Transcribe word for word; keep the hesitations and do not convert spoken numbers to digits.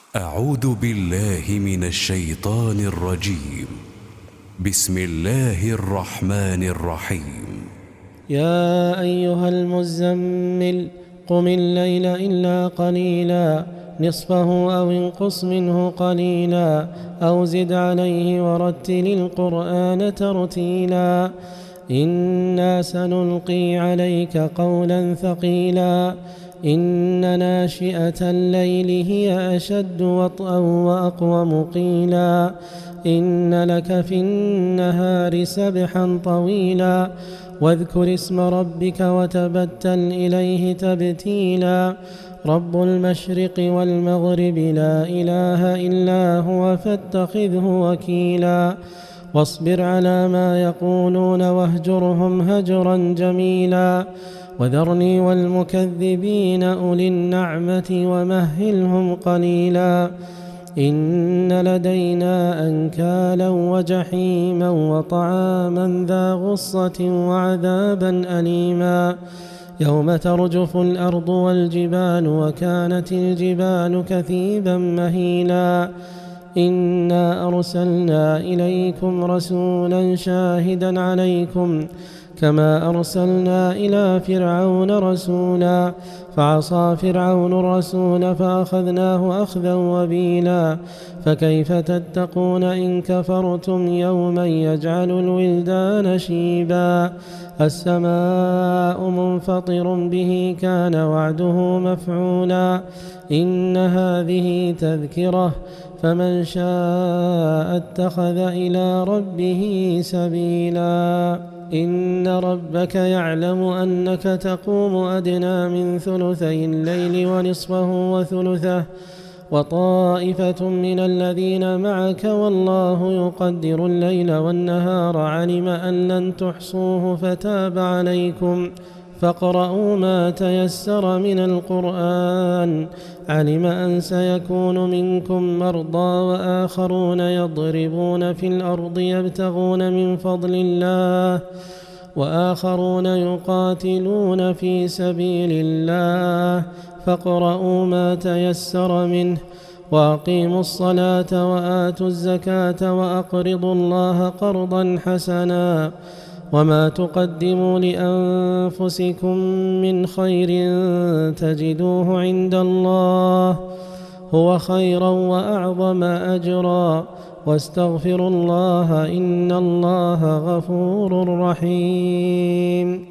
أعوذ بالله من الشيطان الرجيم. بسم الله الرحمن الرحيم. يا أيها المزمل قم الليل إلا قليلا نصفه أو انقص منه قليلا أو زد عليه ورتل القرآن ترتيلا إنا سنلقي عليك قولا ثقيلا إن ناشئة الليل هي أشد وطئا وأقوم قيلا إن لك في النهار سبحا طويلا واذكر اسم ربك وتبتل إليه تبتيلا رب المشرق والمغرب لا إله إلا هو فاتخذه وكيلا واصبر على ما يقولون واهجرهم هجرا جميلا وذرني والمكذبين أولي النعمة ومهلهم قليلا إن لدينا أنكالا وجحيما وطعاما ذا غصة وعذابا أليما يوم ترجف الأرض والجبال وكانت الجبال كثيبا مهيلا إنا أرسلنا إليكم رسولا شاهدا عليكم كما أرسلنا إلى فرعون رسولا فعصى فرعون الرسول فأخذناه أخذا وبيلا فكيف تتقون إن كفرتم يوما يجعل الولدان شيبا السماء منفطر به كان وعده مفعولا إن هذه تذكرة فمن شاء اتخذ إلى ربه سبيلا إن ربك يعلم أنك تقوم أدنى من ثلثي الليل ونصفه وثلثه وطائفة من الذين معك والله يقدر الليل والنهار علم أن لن تحصوه فتاب عليكم فاقرؤوا ما تيسر من القرآن علم أن سيكون منكم مرضى وآخرون يضربون في الأرض يبتغون من فضل الله وآخرون يقاتلون في سبيل الله فاقرؤوا ما تيسر منه وأقيموا الصلاة وآتوا الزكاة وأقرضوا الله قرضا حسنا وما تقدموا لأنفسكم من خير تجدوه عند الله هو خيرا وأعظم أجرا واستغفروا الله إن الله غفور رحيم.